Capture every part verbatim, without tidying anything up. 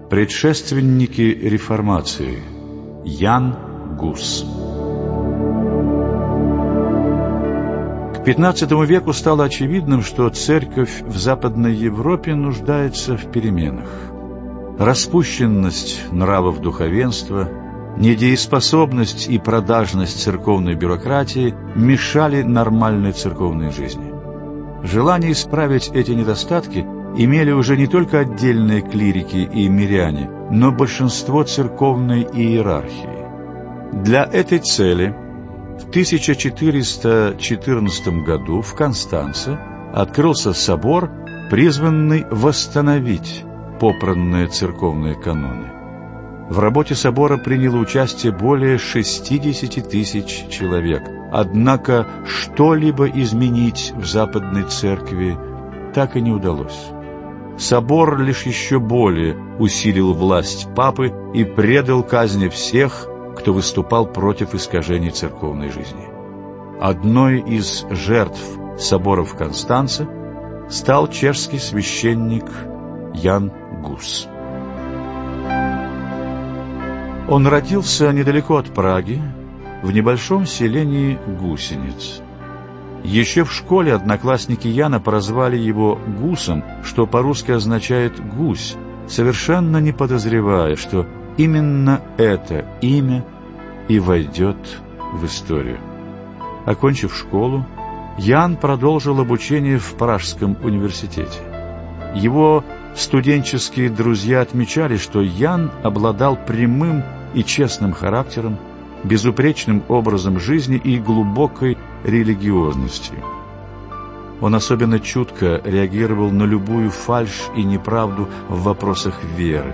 Предшественники реформации. Ян Гус. К пятнадцатому веку стало очевидным, что церковь в Западной Европе нуждается в переменах. Распущенность нравов духовенства, недееспособность и продажность церковной бюрократии мешали нормальной церковной жизни. Желание исправить эти недостатки имели уже не только отдельные клирики и миряне, но большинство церковной иерархии. Для этой цели в тысяча четыреста четырнадцатом году в Констанце открылся собор, призванный восстановить попранные церковные каноны. В работе собора приняло участие более шестидесяти тысяч человек. Однако что-либо изменить в Западной Церкви так и не удалось. Собор лишь еще более усилил власть папы и предал казни всех, кто выступал против искажений церковной жизни. Одной из жертв собора в Констанце стал чешский священник Ян Гус. Он родился недалеко от Праги, в небольшом селении Гусениц. Еще в школе одноклассники Яна прозвали его Гусом, что по-русски означает «гусь», совершенно не подозревая, что именно это имя и войдет в историю. Окончив школу, Ян продолжил обучение в Пражском университете. Его студенческие друзья отмечали, что Ян обладал прямым и честным характером, безупречным образом жизни и глубокой религиозностью. Он особенно чутко реагировал на любую фальшь и неправду в вопросах веры.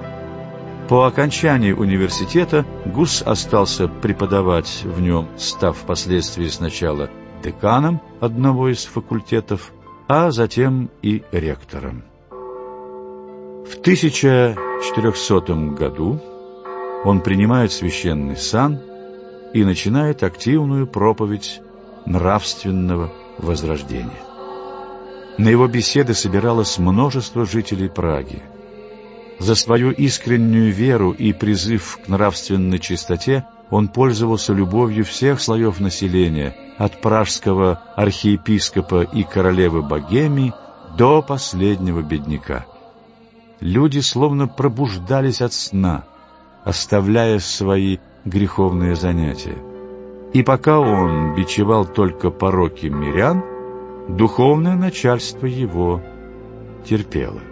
По окончании университета Гус остался преподавать в нем, став впоследствии сначала деканом одного из факультетов, а затем и ректором. В тысяча четырехсотом году он принимает священный сан и начинает активную проповедь нравственного возрождения. На его беседы собиралось множество жителей Праги. За свою искреннюю веру и призыв к нравственной чистоте он пользовался любовью всех слоев населения, от пражского архиепископа и королевы Богемии до последнего бедняка. Люди словно пробуждались от сна, оставляя свои греховные занятия. И пока он бичевал только пороки мирян, духовное начальство его терпело.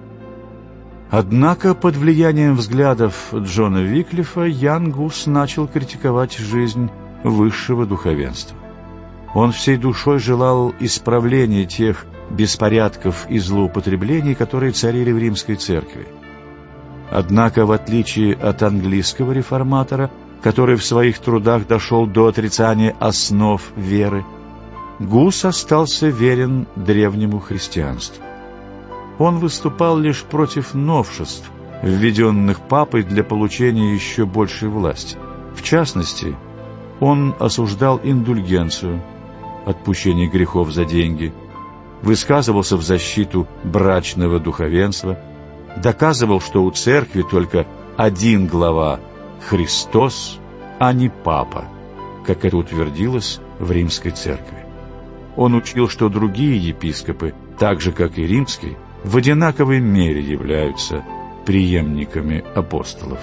Однако под влиянием взглядов Джона Виклифа Ян Гус начал критиковать жизнь высшего духовенства. Он всей душой желал исправления тех беспорядков и злоупотреблений, которые царили в Римской церкви. Однако, в отличие от английского реформатора, который в своих трудах дошел до отрицания основ веры, Гус остался верен древнему христианству. Он выступал лишь против новшеств, введенных папой для получения еще большей власти. В частности, он осуждал индульгенцию, отпущение грехов за деньги, высказывался в защиту брачного духовенства, доказывал, что у церкви только один глава – Христос, а не папа, как это утвердилось в Римской церкви. Он учил, что другие епископы, так же как и римский, в одинаковой мере являются преемниками апостолов.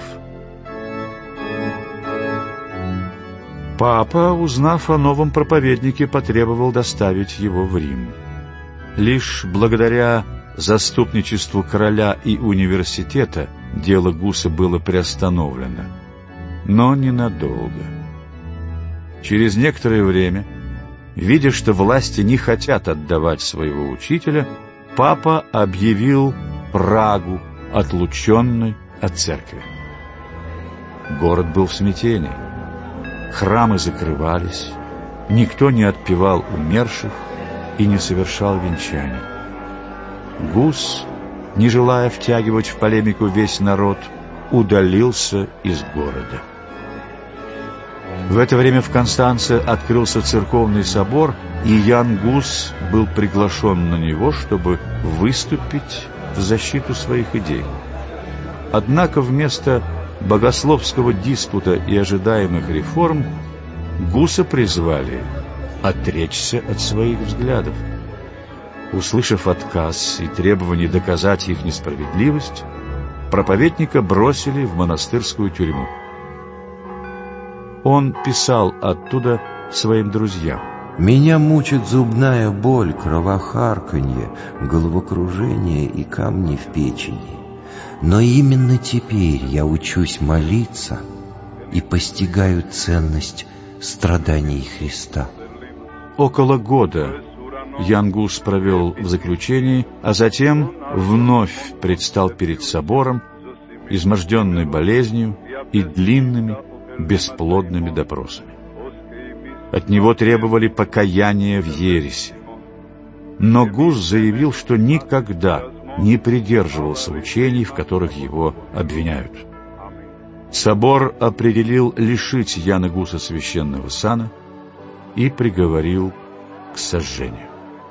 Папа, узнав о новом проповеднике, потребовал доставить его в Рим. Лишь благодаря заступничеству короля и университета дело Гуса было приостановлено, но ненадолго. Через некоторое время, видя, что власти не хотят отдавать своего учителя, папа объявил Прагу отлученной от церкви. Город был в смятении. Храмы закрывались, никто не отпевал умерших и не совершал венчаний. Гус, не желая втягивать в полемику весь народ, удалился из города. В это время в Констанце открылся церковный собор, и Ян Гус был приглашен на него, чтобы выступить в защиту своих идей. Однако вместо богословского диспута и ожидаемых реформ Гуса призвали отречься от своих взглядов. Услышав отказ и требование доказать их несправедливость, проповедника бросили в монастырскую тюрьму. Он писал оттуда своим друзьям: «Меня мучит зубная боль, кровохарканье, головокружение и камни в печени. Но именно теперь я учусь молиться и постигаю ценность страданий Христа». Около года Ян Гус провел в заключении, а затем вновь предстал перед собором, изможденный болезнью и длинными бесплодными допросами. От него требовали покаяния в ереси. Но Гус заявил, что никогда не придерживался учений, в которых его обвиняют. Собор определил лишить Яна Гуса священного сана и приговорил к сожжению.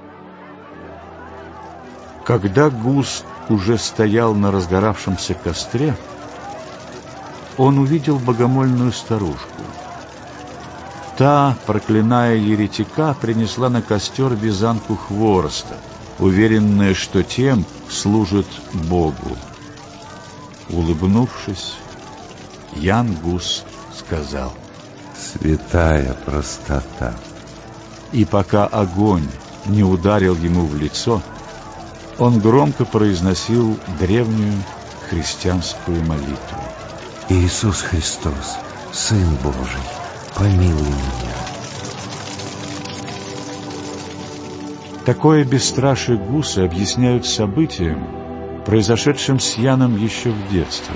Когда Гус уже стоял на разгоравшемся костре, он увидел богомольную старушку. Та, проклиная еретика, принесла на костер вязанку хвороста, уверенная, что тем служит Богу. Улыбнувшись, Ян Гус сказал: «Святая простота». И пока огонь не ударил ему в лицо, он громко произносил древнюю христианскую молитву: «Иисус Христос, Сын Божий, помилуй меня». Такое бесстрашие Гуса объясняют событием, произошедшим с Яном еще в детстве.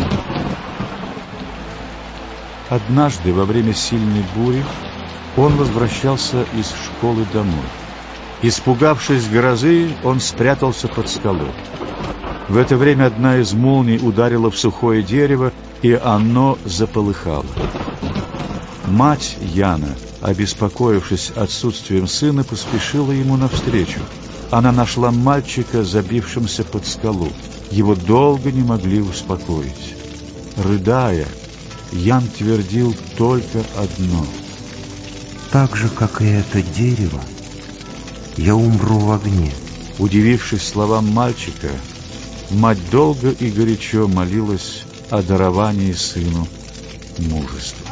Однажды, во время сильной бури, он возвращался из школы домой. Испугавшись грозы, он спрятался под скалой. В это время одна из молний ударила в сухое дерево, и оно заполыхало. Мать Яна, обеспокоившись отсутствием сына, поспешила ему навстречу. Она нашла мальчика, забившимся под скалу. Его долго не могли успокоить. Рыдая, Ян твердил только одно: «Так же, как и это дерево, я умру в огне». Удивившись словам мальчика, мать долго и горячо молилась о даровании сыну мужества.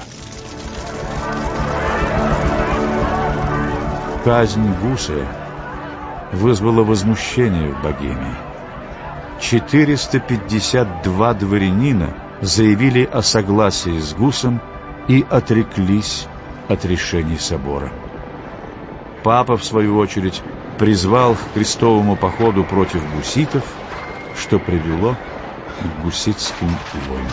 Казнь Гуса вызвала возмущение в Богемии. четыреста пятьдесят два дворянина заявили о согласии с Гусом и отреклись от решений собора. Папа, в свою очередь, призвал к крестовому походу против гуситов, что привело к гуситским войнам.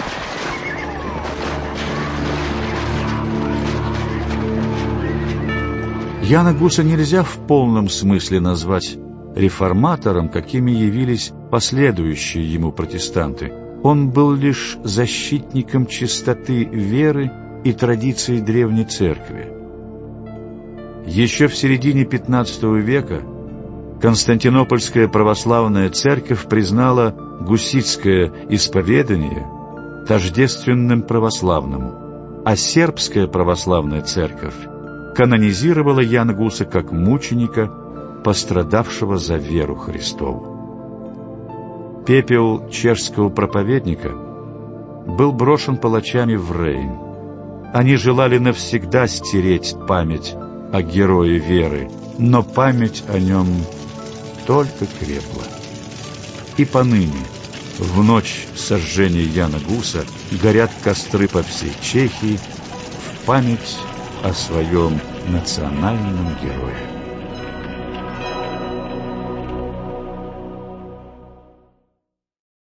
Яна Гуса нельзя в полном смысле назвать реформатором, какими явились последующие ему протестанты. Он был лишь защитником чистоты веры и традиций Древней Церкви. Еще в середине пятнадцатого века Константинопольская православная церковь признала гуситское исповедание тождественным православному, а сербская православная церковь канонизировала Яна Гуса как мученика, пострадавшего за веру Христову. Пепел чешского проповедника был брошен палачами в Рейн. Они желали навсегда стереть память о герое веры, но память о нем только крепла. И поныне, в ночь сожжения Яна Гуса, горят костры по всей Чехии в память о своем национальном герое.